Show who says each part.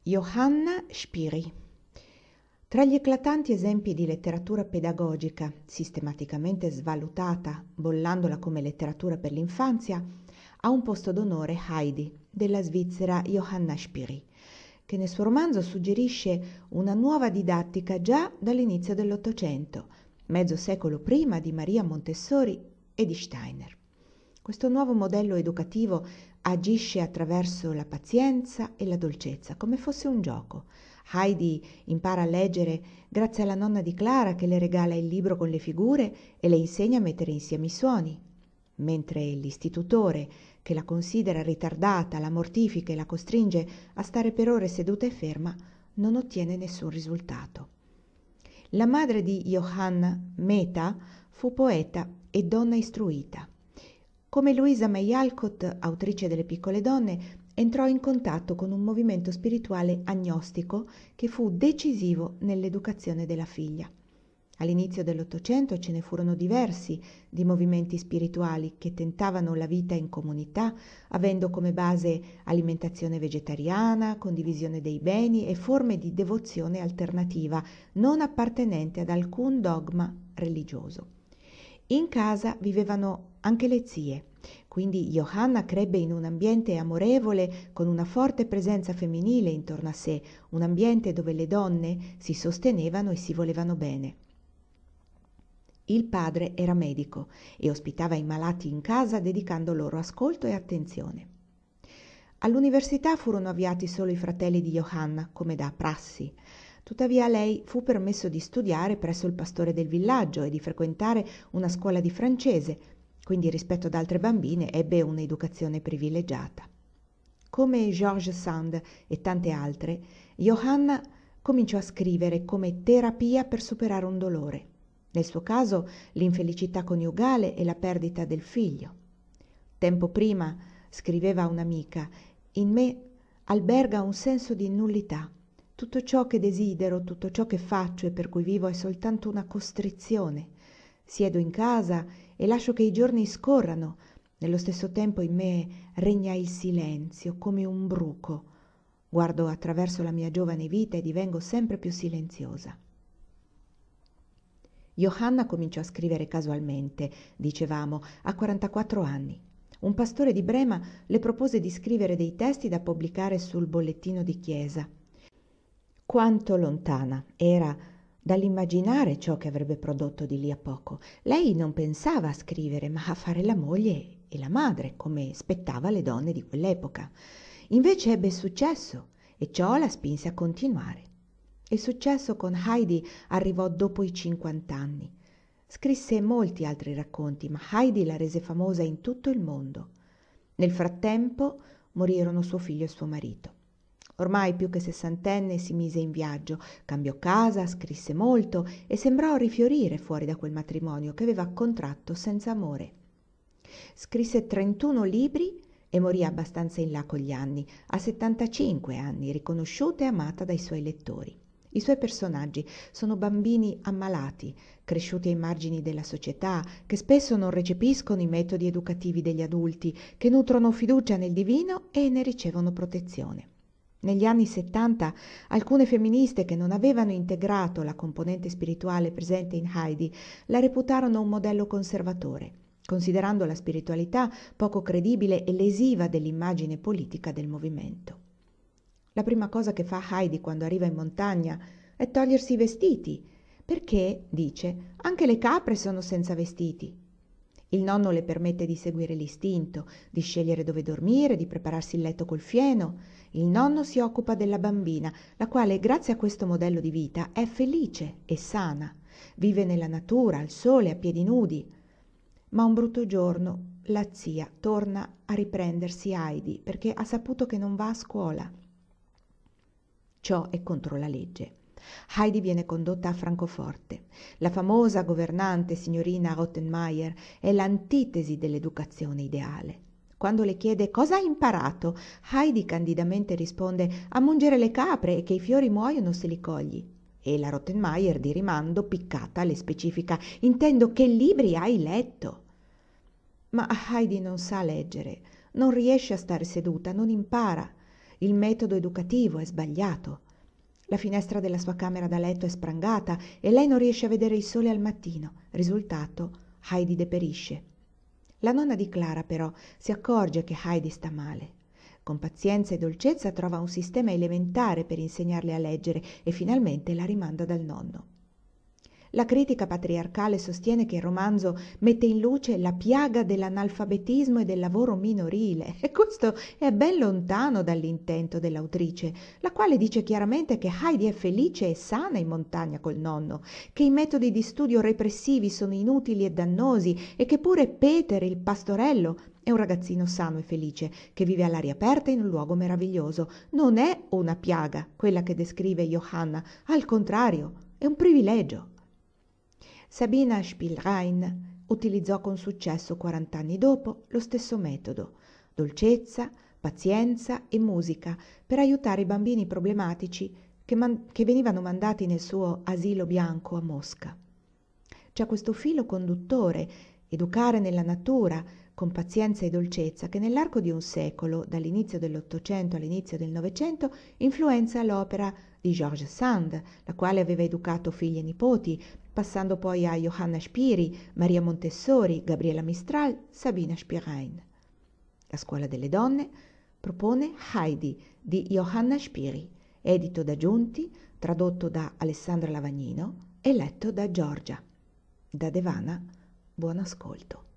Speaker 1: Johanna Spyri. Tra gli eclatanti esempi di letteratura pedagogica, sistematicamente svalutata, bollandola come letteratura per l'infanzia, ha un posto d'onore Heidi, della svizzera Johanna Spyri, che nel suo romanzo suggerisce una nuova didattica già dall'inizio dell'Ottocento, mezzo secolo prima di Maria Montessori e di Steiner. Questo nuovo modello educativo agisce attraverso la pazienza e la dolcezza, come fosse un gioco. Heidi impara a leggere grazie alla nonna di Clara che le regala il libro con le figure e le insegna a mettere insieme i suoni, mentre l'istitutore, che la considera ritardata, la mortifica e la costringe a stare per ore seduta e ferma, non ottiene nessun risultato. La madre di Johanna, Meta, fu poeta e donna istruita. Come Louisa May Alcott, autrice delle Piccole donne, entrò in contatto con un movimento spirituale agnostico che fu decisivo nell'educazione della figlia. All'inizio dell'Ottocento ce ne furono diversi di movimenti spirituali che tentavano la vita in comunità, avendo come base alimentazione vegetariana, condivisione dei beni e forme di devozione alternativa, non appartenente ad alcun dogma religioso. In casa vivevano anche le zie, quindi Johanna crebbe in un ambiente amorevole con una forte presenza femminile intorno a sé, un ambiente dove le donne si sostenevano e si volevano bene. Il padre era medico e ospitava i malati in casa dedicando loro ascolto e attenzione. All'università furono avviati solo i fratelli di Johanna, come da prassi. Tuttavia a lei fu permesso di studiare presso il pastore del villaggio e di frequentare una scuola di francese, quindi rispetto ad altre bambine ebbe un'educazione privilegiata. Come George Sand e tante altre, Johanna cominciò a scrivere come terapia per superare un dolore. Nel suo caso l'infelicità coniugale e la perdita del figlio. Tempo prima, scriveva un'amica, in me alberga un senso di nullità. Tutto ciò che desidero, tutto ciò che faccio e per cui vivo è soltanto una costrizione. Siedo in casa e lascio che i giorni scorrano. Nello stesso tempo in me regna il silenzio, come un bruco. Guardo attraverso la mia giovane vita e divengo sempre più silenziosa. Johanna cominciò a scrivere casualmente, dicevamo, a 44 anni. Un pastore di Brema le propose di scrivere dei testi da pubblicare sul bollettino di chiesa. Quanto lontana era dall'immaginare ciò che avrebbe prodotto di lì a poco. Lei non pensava a scrivere, ma a fare la moglie e la madre, come spettava alle donne di quell'epoca. Invece ebbe successo e ciò la spinse a continuare. Il successo con Heidi arrivò dopo i 50 anni. Scrisse molti altri racconti, ma Heidi la rese famosa in tutto il mondo. Nel frattempo morirono suo figlio e suo marito. Ormai più che sessantenne si mise in viaggio, cambiò casa, scrisse molto e sembrò rifiorire fuori da quel matrimonio che aveva contratto senza amore. Scrisse 31 libri e morì abbastanza in là con gli anni, a 75 anni, riconosciuta e amata dai suoi lettori. I suoi personaggi sono bambini ammalati, cresciuti ai margini della società, che spesso non recepiscono i metodi educativi degli adulti, che nutrono fiducia nel divino e ne ricevono protezione. Negli anni 70 alcune femministe che non avevano integrato la componente spirituale presente in Heidi la reputarono un modello conservatore, considerando la spiritualità poco credibile e lesiva dell'immagine politica del movimento. La prima cosa che fa Heidi quando arriva in montagna è togliersi i vestiti, perché, dice, anche le capre sono senza vestiti. Il nonno le permette di seguire l'istinto, di scegliere dove dormire, di prepararsi il letto col fieno. Il nonno si occupa della bambina, la quale, grazie a questo modello di vita, è felice e sana. Vive nella natura, al sole, a piedi nudi. Ma un brutto giorno la zia torna a riprendersi Heidi perché ha saputo che non va a scuola. Ciò è contro la legge. Heidi viene condotta a Francoforte. La famosa governante signorina Rottenmeier è l'antitesi dell'educazione ideale. Quando le chiede cosa ha imparato, Heidi candidamente risponde a mungere le capre e che i fiori muoiono se li cogli. E la Rottenmeier di rimando, piccata, le specifica «Intendo che libri hai letto?» Ma Heidi non sa leggere, non riesce a stare seduta, non impara. Il metodo educativo è sbagliato. La finestra della sua camera da letto è sprangata e lei non riesce a vedere il sole al mattino. Risultato, Heidi deperisce. La nonna di Clara però si accorge che Heidi sta male. Con pazienza e dolcezza trova un sistema elementare per insegnarle a leggere e finalmente la rimanda dal nonno. La critica patriarcale sostiene che il romanzo mette in luce la piaga dell'analfabetismo e del lavoro minorile, e questo è ben lontano dall'intento dell'autrice, la quale dice chiaramente che Heidi è felice e sana in montagna col nonno, che i metodi di studio repressivi sono inutili e dannosi e che pure Peter, il pastorello, è un ragazzino sano e felice che vive all'aria aperta in un luogo meraviglioso. Non è una piaga quella che descrive Johanna, al contrario, è un privilegio. Sabina Spielrein utilizzò con successo 40 anni dopo lo stesso metodo, dolcezza, pazienza e musica, per aiutare i bambini problematici che venivano mandati nel suo asilo bianco a Mosca. C'è questo filo conduttore, educare nella natura, con pazienza e dolcezza, che nell'arco di un secolo, dall'inizio dell'Ottocento all'inizio del Novecento, influenza l'opera di George Sand, la quale aveva educato figli e nipoti, passando poi a Johanna Spiri, Maria Montessori, Gabriela Mistral, Sabina Spielrein. La Scuola delle donne propone Heidi di Johanna Spiri, edito da Giunti, tradotto da Alessandra Lavagnino e letto da Giorgia. Da Devana, buon ascolto.